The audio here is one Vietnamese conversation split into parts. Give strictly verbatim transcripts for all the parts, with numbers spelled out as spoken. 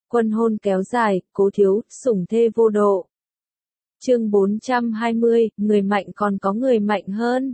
Quân hôn kéo dài, cố thiếu, sủng thê vô độ. Chương bốn trăm hai mươi, người mạnh còn có người mạnh hơn.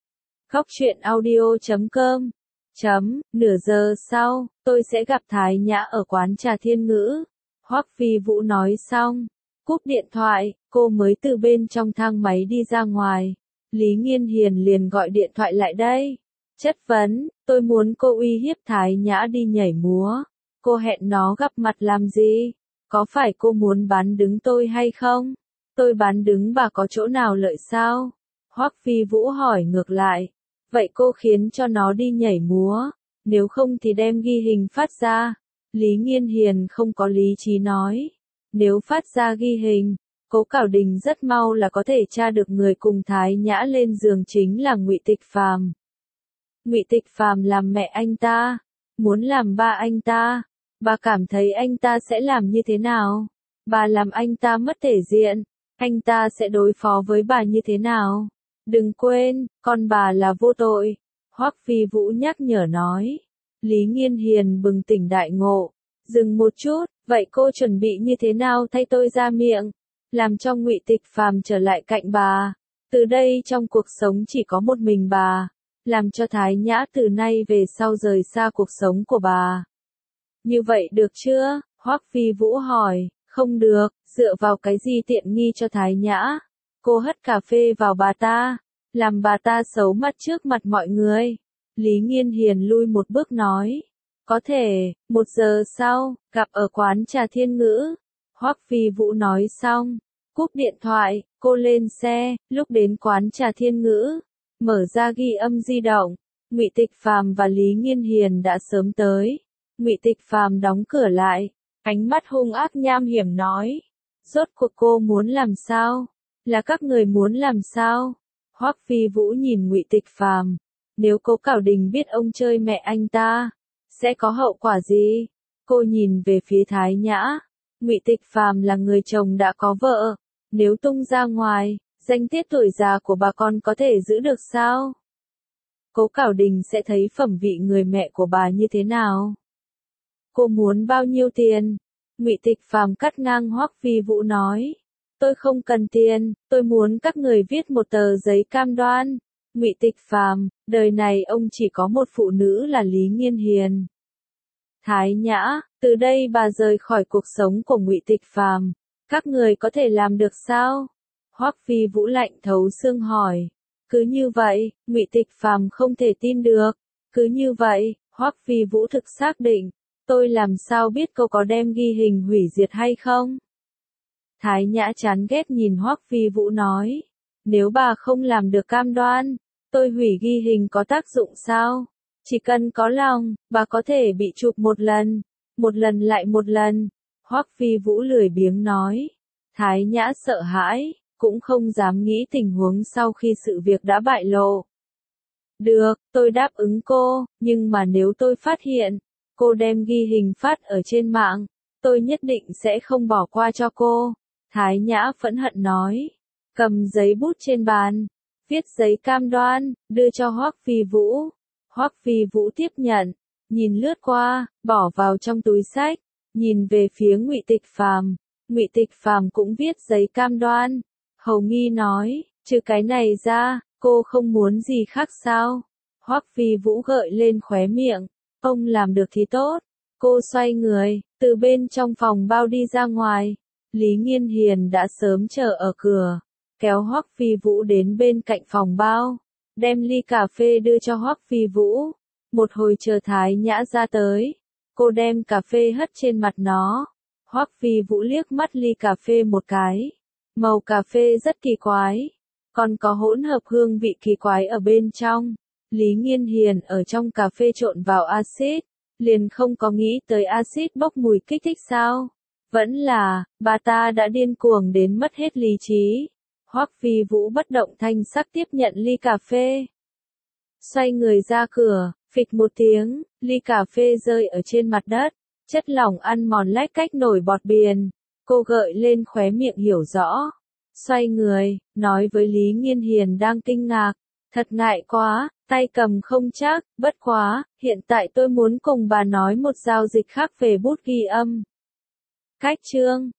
Góc truyện audio chấm com. Chấm, nửa giờ sau, tôi sẽ gặp Thái Nhã ở quán trà Thiên Ngữ. Hoắc Phi Vũ nói xong, cúp điện thoại, cô mới từ bên trong thang máy đi ra ngoài. Lý Nghiên Hiền liền gọi điện thoại lại đây. Chất vấn, tôi muốn cô uy hiếp Thái Nhã đi nhảy múa. Cô hẹn nó gặp mặt làm gì? Có phải cô muốn bán đứng tôi hay không? Tôi bán đứng bà có chỗ nào lợi sao? Hoắc Phi Vũ hỏi ngược lại. Vậy cô khiến cho nó đi nhảy múa, nếu không thì đem ghi hình phát ra. Lý Nghiên Hiền không có lý trí nói. Nếu phát ra ghi hình, Cố Cảo Đình rất mau là có thể tra được người cùng Thái Nhã lên giường chính là Ngụy Tịch Phàm. Ngụy Tịch Phàm làm mẹ anh ta, muốn làm ba anh ta. Bà cảm thấy anh ta sẽ làm như thế nào? Bà làm anh ta mất thể diện, anh ta sẽ đối phó với bà như thế nào? Đừng quên, con bà là vô tội. Hoắc Phi Vũ nhắc nhở nói. Lý Nghiên Hiền bừng tỉnh đại ngộ. Dừng một chút, vậy cô chuẩn bị như thế nào thay tôi ra miệng? Làm cho Ngụy Tịch Phàm trở lại cạnh bà. Từ đây trong cuộc sống chỉ có một mình bà. Làm cho Thái Nhã từ nay về sau rời xa cuộc sống của bà. Như vậy được chưa? Hoắc Phi Vũ hỏi. Không được, dựa vào cái gì tiện nghi cho Thái Nhã? Cô hất cà phê vào bà ta, làm bà ta xấu mặt trước mặt mọi người. Lý Nghiên Hiền lui một bước nói. Có thể, một giờ sau, gặp ở quán trà Thiên Ngữ. Hoắc Phi Vũ nói xong, cúp điện thoại, cô lên xe, lúc đến quán trà Thiên Ngữ, mở ra ghi âm di động. Ngụy Tịch Phàm và Lý Nghiên Hiền đã sớm tới. Ngụy Tịch Phàm đóng cửa lại, ánh mắt hung ác nham hiểm nói. Rốt cuộc cô muốn làm sao? Là các người muốn làm sao? Hoắc Phi Vũ nhìn Ngụy Tịch Phàm. Nếu Cố Cảo Đình biết ông chơi mẹ anh ta, sẽ có hậu quả gì? Cô nhìn về phía Thái Nhã. Ngụy Tịch Phàm là người chồng đã có vợ. Nếu tung ra ngoài, danh tiết tuổi già của bà con có thể giữ được sao? Cố Cảo Đình sẽ thấy phẩm vị người mẹ của bà như thế nào? Cô muốn bao nhiêu tiền? Ngụy Tịch Phàm cắt ngang Hoắc Phi Vũ nói. Tôi không cần tiền, tôi muốn các người viết một tờ giấy cam đoan. Ngụy Tịch Phàm, đời này ông chỉ có một phụ nữ là Lý Nghiên Hiền. Thái Nhã, từ đây bà rời khỏi cuộc sống của Ngụy Tịch Phàm. Các người có thể làm được sao? Hoắc Phi Vũ lạnh thấu xương hỏi. Cứ như vậy, Ngụy Tịch Phàm không thể tin được. Cứ như vậy, Hoắc Phi Vũ thực xác định. Tôi làm sao biết cô có đem ghi hình hủy diệt hay không? Thái Nhã chán ghét nhìn Hoắc Phi Vũ nói. Nếu bà không làm được cam đoan, tôi hủy ghi hình có tác dụng sao? Chỉ cần có lòng, bà có thể bị chụp một lần, một lần lại một lần. Hoắc Phi Vũ lười biếng nói. Thái Nhã sợ hãi, cũng không dám nghĩ tình huống sau khi sự việc đã bại lộ. Được, tôi đáp ứng cô, nhưng mà nếu tôi phát hiện, cô đem ghi hình phát ở trên mạng, tôi nhất định sẽ không bỏ qua cho cô. Thái Nhã phẫn hận nói. Cầm giấy bút trên bàn, viết giấy cam đoan, đưa cho Hoắc Phi Vũ. Hoắc Phi Vũ tiếp nhận, nhìn lướt qua, bỏ vào trong túi xách, nhìn về phía Ngụy Tịch Phàm. Ngụy Tịch Phàm cũng viết giấy cam đoan. Hầu nghi nói, trừ cái này ra, cô không muốn gì khác sao? Hoắc Phi Vũ gợi lên khóe miệng. Ông làm được thì tốt. Cô xoay người, từ bên trong phòng bao đi ra ngoài. Lý Nghiên Hiền đã sớm chờ ở cửa, kéo Hoắc Phi Vũ đến bên cạnh phòng bao, đem ly cà phê đưa cho Hoắc Phi Vũ. Một hồi chờ Thái Nhã ra tới, cô đem cà phê hất trên mặt nó. Hoắc Phi Vũ liếc mắt ly cà phê một cái. Màu cà phê rất kỳ quái, còn có hỗn hợp hương vị kỳ quái ở bên trong. Lý Nghiên Hiền ở trong cà phê trộn vào axit, liền không có nghĩ tới axit bốc mùi kích thích sao? Vẫn là, bà ta đã điên cuồng đến mất hết lý trí. Hoắc Phi Vũ bất động thanh sắc tiếp nhận ly cà phê. Xoay người ra cửa, phịch một tiếng, ly cà phê rơi ở trên mặt đất, chất lỏng ăn mòn lách cách nổi bọt biển. Cô gợi lên khóe miệng hiểu rõ. Xoay người, nói với Lý Nghiên Hiền đang kinh ngạc. Thật ngại quá, tay cầm không chắc, bất quá, hiện tại tôi muốn cùng bà nói một giao dịch khác về bút ghi âm. Cách chương